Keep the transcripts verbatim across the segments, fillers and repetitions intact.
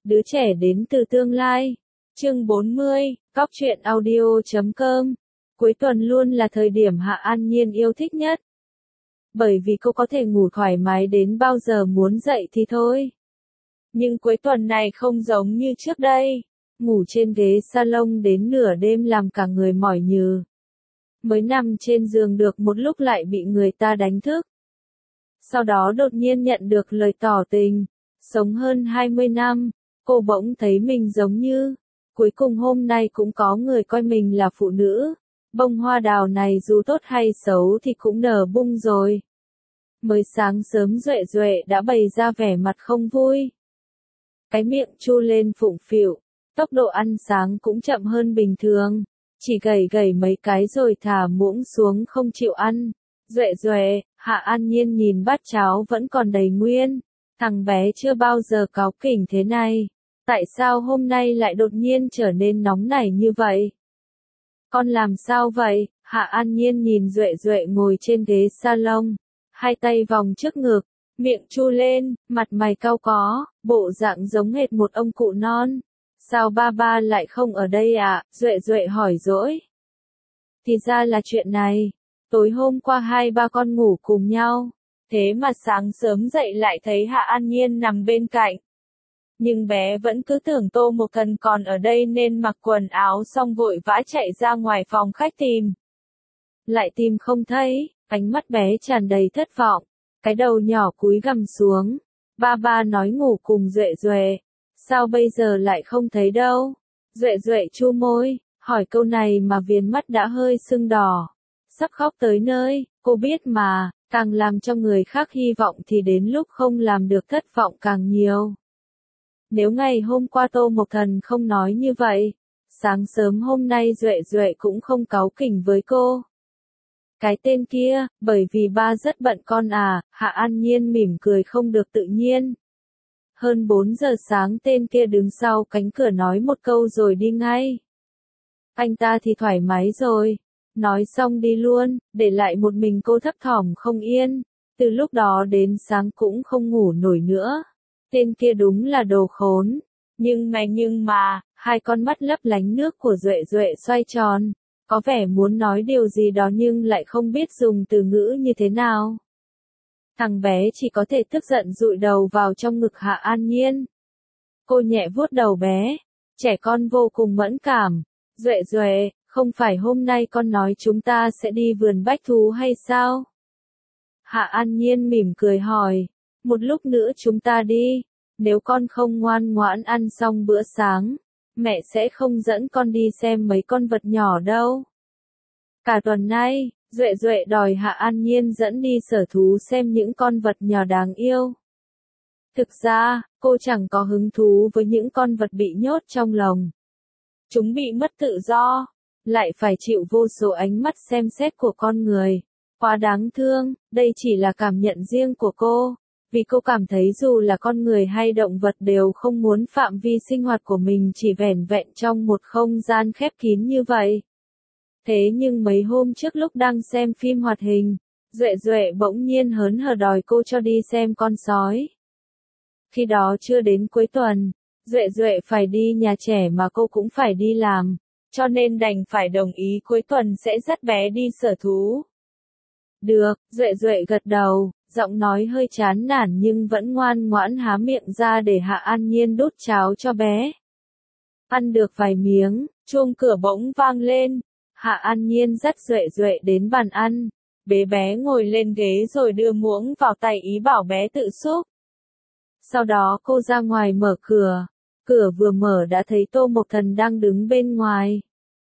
Đứa trẻ đến từ tương lai. Chương bốn mươi, Góc truyện audio chấm com. Cuối tuần luôn là thời điểm Hạ An Nhiên yêu thích nhất. Bởi vì cô có thể ngủ thoải mái đến bao giờ muốn dậy thì thôi. Nhưng cuối tuần này không giống như trước đây. Ngủ trên ghế salon đến nửa đêm làm cả người mỏi nhừ. Mới nằm trên giường được một lúc lại bị người ta đánh thức. Sau đó đột nhiên nhận được lời tỏ tình. Sống hơn hai mươi năm, cô bỗng thấy mình giống như, cuối cùng hôm nay cũng có người coi mình là phụ nữ. Bông hoa đào này dù tốt hay xấu thì cũng nở bung rồi. Mới sáng sớm Duệ Duệ đã bày ra vẻ mặt không vui. Cái miệng chu lên phụng phịu, tốc độ ăn sáng cũng chậm hơn bình thường. Chỉ gầy gầy mấy cái rồi thả muỗng xuống không chịu ăn. Duệ Duệ, Hạ An Nhiên nhìn bát cháo vẫn còn đầy nguyên. Thằng bé chưa bao giờ cáu kỉnh thế này. Tại sao hôm nay lại đột nhiên trở nên nóng nảy như vậy? Con làm sao vậy? Hạ An Nhiên nhìn Duệ Duệ ngồi trên ghế salon. Hai tay vòng trước ngực, miệng chu lên, mặt mày cau có, bộ dạng giống hệt một ông cụ non. Sao ba ba lại không ở đây ạ? Duệ Duệ hỏi dỗi. Thì ra là chuyện này. Tối hôm qua hai ba con ngủ cùng nhau. Thế mà sáng sớm dậy lại thấy Hạ An Nhiên nằm bên cạnh. Nhưng bé vẫn cứ tưởng Tô Mộc Thần còn ở đây nên mặc quần áo xong vội vã chạy ra ngoài phòng khách tìm. Lại tìm không thấy, ánh mắt bé tràn đầy thất vọng. Cái đầu nhỏ cúi gằm xuống. Ba ba nói ngủ cùng Duệ Duệ. Sao bây giờ lại không thấy đâu? Duệ Duệ chu môi, hỏi câu này mà viền mắt đã hơi sưng đỏ. Sắp khóc tới nơi, cô biết mà, càng làm cho người khác hy vọng thì đến lúc không làm được thất vọng càng nhiều. Nếu ngày hôm qua Tô Mộc Thần không nói như vậy, sáng sớm hôm nay Duệ Duệ cũng không cáu kỉnh với cô. Cái tên kia, bởi vì ba rất bận con à, Hạ An Nhiên mỉm cười không được tự nhiên. Hơn bốn giờ sáng tên kia đứng sau cánh cửa nói một câu rồi đi ngay. Anh ta thì thoải mái rồi. Nói xong đi luôn, để lại một mình cô thấp thỏm không yên. Từ lúc đó đến sáng cũng không ngủ nổi nữa. Tên kia đúng là đồ khốn. Nhưng mà nhưng mà, hai con mắt lấp lánh nước của Duệ Duệ xoay tròn. Có vẻ muốn nói điều gì đó nhưng lại không biết dùng từ ngữ như thế nào. Thằng bé chỉ có thể tức giận dụi đầu vào trong ngực Hạ An Nhiên. Cô nhẹ vuốt đầu bé. Trẻ con vô cùng mẫn cảm. Duệ Duệ, không phải hôm nay con nói chúng ta sẽ đi vườn bách thú hay sao? Hạ An Nhiên mỉm cười hỏi. Một lúc nữa chúng ta đi. Nếu con không ngoan ngoãn ăn xong bữa sáng, mẹ sẽ không dẫn con đi xem mấy con vật nhỏ đâu. Cả tuần nay, Duệ Duệ đòi Hạ An Nhiên dẫn đi sở thú xem những con vật nhỏ đáng yêu. Thực ra, cô chẳng có hứng thú với những con vật bị nhốt trong lồng. Chúng bị mất tự do, lại phải chịu vô số ánh mắt xem xét của con người. Quá đáng thương, đây chỉ là cảm nhận riêng của cô. Vì cô cảm thấy dù là con người hay động vật đều không muốn phạm vi sinh hoạt của mình chỉ vẻn vẹn trong một không gian khép kín như vậy. Thế nhưng mấy hôm trước lúc đang xem phim hoạt hình, Duệ Duệ bỗng nhiên hớn hở đòi cô cho đi xem con sói. Khi đó chưa đến cuối tuần, Duệ Duệ phải đi nhà trẻ mà cô cũng phải đi làm, cho nên đành phải đồng ý cuối tuần sẽ dắt bé đi sở thú. Được, Duệ Duệ gật đầu, giọng nói hơi chán nản nhưng vẫn ngoan ngoãn há miệng ra để Hạ An Nhiên đút cháo cho bé. Ăn được vài miếng, chuông cửa bỗng vang lên. Hạ An Nhiên dắt Duệ Duệ đến bàn ăn. Bé bé ngồi lên ghế rồi đưa muỗng vào tay ý bảo bé tự xúc. Sau đó cô ra ngoài mở cửa. Cửa vừa mở đã thấy Tô Mộc Thần đang đứng bên ngoài.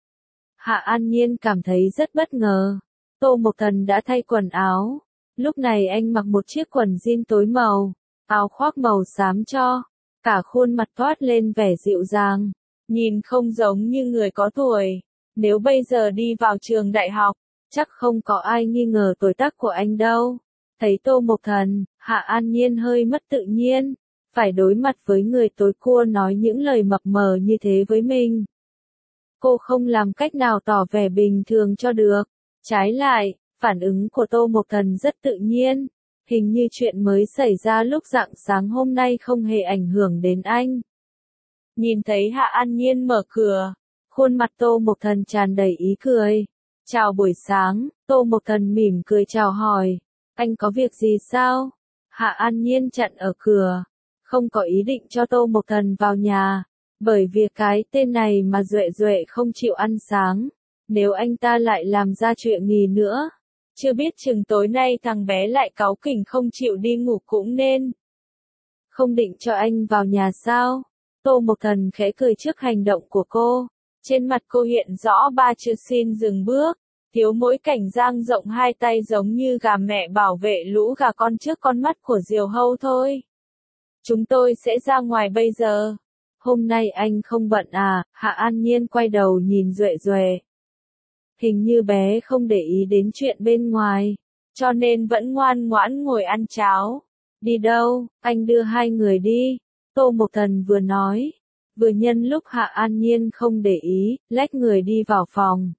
Hạ An Nhiên cảm thấy rất bất ngờ. Tô Mộc Thần đã thay quần áo. Lúc này anh mặc một chiếc quần jean tối màu, áo khoác màu xám cho. Cả khuôn mặt toát lên vẻ dịu dàng. Nhìn không giống như người có tuổi. Nếu bây giờ đi vào trường đại học, chắc không có ai nghi ngờ tuổi tác của anh đâu. Thấy Tô Mộc Thần, Hạ An Nhiên hơi mất tự nhiên. Phải đối mặt với người tối cua nói những lời mập mờ như thế với mình. Cô không làm cách nào tỏ vẻ bình thường cho được. Trái lại, phản ứng của Tô Mộc Thần rất tự nhiên. Hình như chuyện mới xảy ra lúc rạng sáng hôm nay không hề ảnh hưởng đến anh. Nhìn thấy Hạ An Nhiên mở cửa, khuôn mặt Tô Mộc Thần tràn đầy ý cười. Chào buổi sáng, Tô Mộc Thần mỉm cười chào hỏi. Anh có việc gì sao? Hạ An Nhiên chặn ở cửa. Không có ý định cho Tô Mộc Thần vào nhà. Bởi vì cái tên này mà Duệ Duệ không chịu ăn sáng. Nếu anh ta lại làm ra chuyện nghỉ nữa. Chưa biết chừng tối nay thằng bé lại cáu kỉnh không chịu đi ngủ cũng nên. Không định cho anh vào nhà sao? Tô Mộc Thần khẽ cười trước hành động của cô. Trên mặt cô hiện rõ ba chữ xin dừng bước. Thiếu mỗi cảnh dang rộng hai tay giống như gà mẹ bảo vệ lũ gà con trước con mắt của diều hâu thôi. Chúng tôi sẽ ra ngoài bây giờ. Hôm nay anh không bận à? Hạ An Nhiên quay đầu nhìn Duệ Duệ. Hình như bé không để ý đến chuyện bên ngoài, cho nên vẫn ngoan ngoãn ngồi ăn cháo. Đi đâu? Anh đưa hai người đi. Tô Mộc Thần vừa nói, vừa nhân lúc Hạ An Nhiên không để ý, lách người đi vào phòng.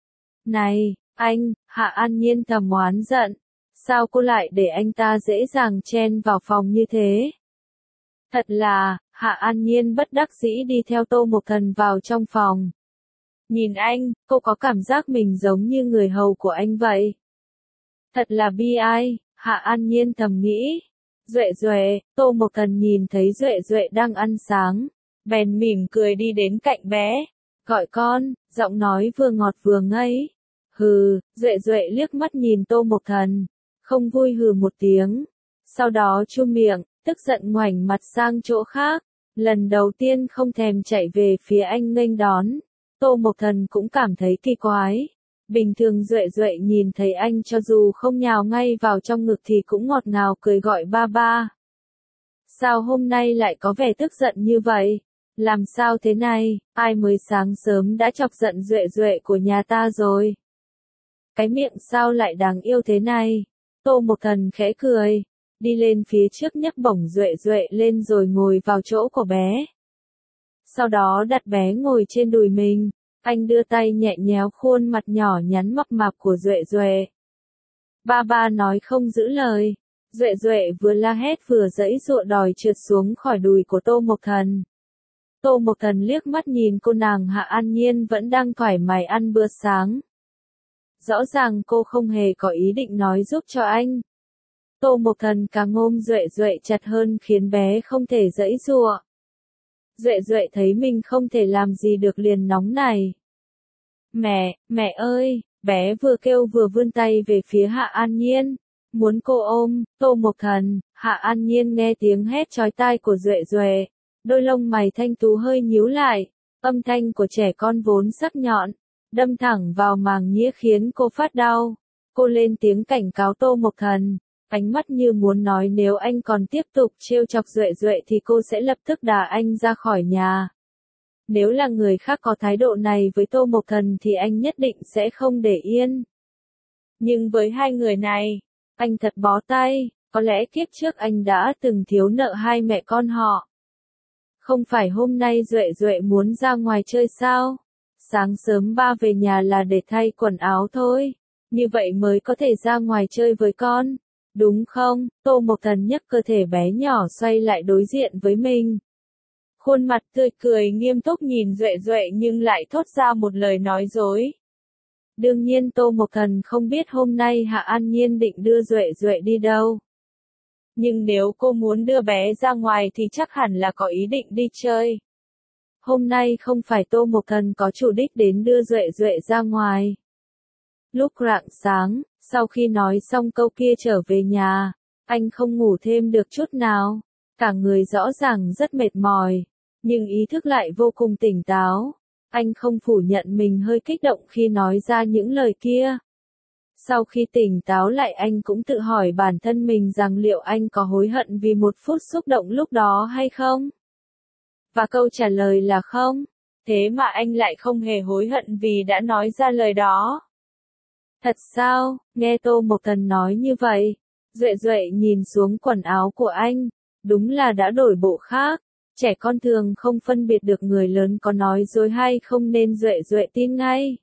Này, anh, Hạ An Nhiên thầm oán giận. Sao cô lại để anh ta dễ dàng chen vào phòng như thế? Thật là, Hạ An Nhiên bất đắc dĩ đi theo Tô Mộc Thần vào trong phòng. Nhìn anh, cô có cảm giác mình giống như người hầu của anh vậy. Thật là bi ai, Hạ An Nhiên thầm nghĩ. Duệ Duệ, Tô Mộc Thần nhìn thấy Duệ Duệ đang ăn sáng, bèn mỉm cười đi đến cạnh bé. Gọi con, giọng nói vừa ngọt vừa ngây. Hừ, Duệ Duệ liếc mắt nhìn Tô Mộc Thần, không vui hừ một tiếng. Sau đó chu miệng, tức giận ngoảnh mặt sang chỗ khác. Lần đầu tiên không thèm chạy về phía anh nghênh đón. Tô Mộc Thần cũng cảm thấy kỳ quái. Bình thường Duệ Duệ nhìn thấy anh cho dù không nhào ngay vào trong ngực thì cũng ngọt ngào cười gọi ba ba. Sao hôm nay lại có vẻ tức giận như vậy? Làm sao thế này? Ai mới sáng sớm đã chọc giận Duệ Duệ của nhà ta rồi? Cái miệng sao lại đáng yêu thế này? Tô Mộc Thần khẽ cười, đi lên phía trước nhấc bổng Duệ Duệ lên rồi ngồi vào chỗ của bé. Sau đó đặt bé ngồi trên đùi mình, anh đưa tay nhẹ nhéo khuôn mặt nhỏ nhắn mập mạp của Duệ Duệ. Ba ba nói không giữ lời. Duệ Duệ vừa la hét vừa giãy giụa đòi trượt xuống khỏi đùi của Tô Mộc Thần. Tô Mộc Thần liếc mắt nhìn cô nàng Hạ An Nhiên vẫn đang thoải mái ăn bữa sáng. Rõ ràng cô không hề có ý định nói giúp cho anh. Tô Mộc Thần càng ôm Duệ Duệ chặt hơn khiến bé không thể giãy giụa. Duệ Duệ thấy mình không thể làm gì được liền nóng này. Mẹ, mẹ ơi, bé vừa kêu vừa vươn tay về phía Hạ An Nhiên. Muốn cô ôm. Tô Mộc Thần. Hạ An Nhiên nghe tiếng hét chói tai của Duệ Duệ. Đôi lông mày thanh tú hơi nhíu lại. Âm thanh của trẻ con vốn sắc nhọn, đâm thẳng vào màng nhĩ khiến cô phát đau. Cô lên tiếng cảnh cáo Tô Mộc Thần. Ánh mắt như muốn nói nếu anh còn tiếp tục trêu chọc Duệ Duệ thì cô sẽ lập tức đá anh ra khỏi nhà. Nếu là người khác có thái độ này với Tô Mộc Thần thì anh nhất định sẽ không để yên. Nhưng với hai người này, anh thật bó tay, có lẽ kiếp trước anh đã từng thiếu nợ hai mẹ con họ. Không phải hôm nay Duệ Duệ muốn ra ngoài chơi sao? Sáng sớm ba về nhà là để thay quần áo thôi, như vậy mới có thể ra ngoài chơi với con. Đúng không? Tô Mộc Thần nhấc cơ thể bé nhỏ xoay lại đối diện với mình. Khuôn mặt tươi cười nghiêm túc nhìn Duệ Duệ nhưng lại thốt ra một lời nói dối. Đương nhiên Tô Mộc Thần không biết hôm nay Hạ An Nhiên định đưa Duệ Duệ đi đâu. Nhưng nếu cô muốn đưa bé ra ngoài thì chắc hẳn là có ý định đi chơi. Hôm nay không phải Tô Mộc Thần có chủ đích đến đưa Duệ Duệ ra ngoài. Lúc rạng sáng, sau khi nói xong câu kia trở về nhà, anh không ngủ thêm được chút nào. Cả người rõ ràng rất mệt mỏi, nhưng ý thức lại vô cùng tỉnh táo. Anh không phủ nhận mình hơi kích động khi nói ra những lời kia. Sau khi tỉnh táo lại anh cũng tự hỏi bản thân mình rằng liệu anh có hối hận vì một phút xúc động lúc đó hay không? Và câu trả lời là không. Thế mà anh lại không hề hối hận vì đã nói ra lời đó. Thật sao? Nghe Tô Mộc Thần nói như vậy, Duệ Duệ nhìn xuống quần áo của anh, đúng là đã đổi bộ khác. Trẻ con thường không phân biệt được người lớn có nói dối hay không nên Duệ Duệ tin ngay.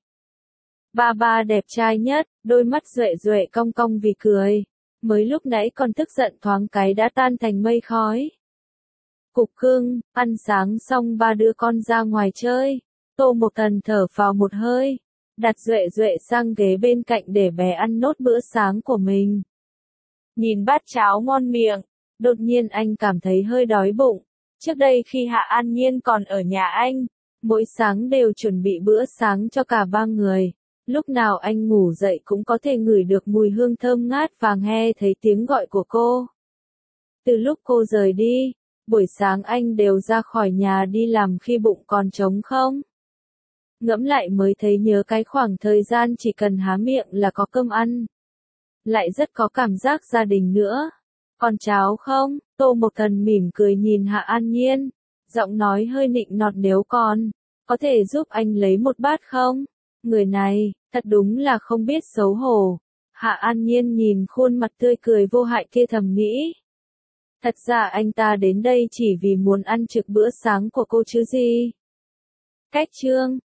Ba ba đẹp trai nhất, đôi mắt Duệ Duệ cong cong vì cười. Mới lúc nãy còn tức giận thoáng cái đã tan thành mây khói. Cục cưng, ăn sáng xong ba đứa con ra ngoài chơi. Tô Mộc Thần thở vào một hơi, đặt Duệ Duệ sang ghế bên cạnh để bé ăn nốt bữa sáng của mình. Nhìn bát cháo ngon miệng, đột nhiên anh cảm thấy hơi đói bụng. Trước đây khi Hạ An Nhiên còn ở nhà anh, mỗi sáng đều chuẩn bị bữa sáng cho cả ba người. Lúc nào anh ngủ dậy cũng có thể ngửi được mùi hương thơm ngát và nghe thấy tiếng gọi của cô. Từ lúc cô rời đi, buổi sáng anh đều ra khỏi nhà đi làm khi bụng còn trống không. Ngẫm lại mới thấy nhớ cái khoảng thời gian chỉ cần há miệng là có cơm ăn. Lại rất có cảm giác gia đình nữa. Còn cháo không? Tô Mộc Thần mỉm cười nhìn Hạ An Nhiên, giọng nói hơi nịnh nọt, nếu còn, có thể giúp anh lấy một bát không? Người này, thật đúng là không biết xấu hổ. Hạ An Nhiên nhìn khuôn mặt tươi cười vô hại kia thầm nghĩ. Thật ra anh ta đến đây chỉ vì muốn ăn trực bữa sáng của cô chứ gì. Cách chương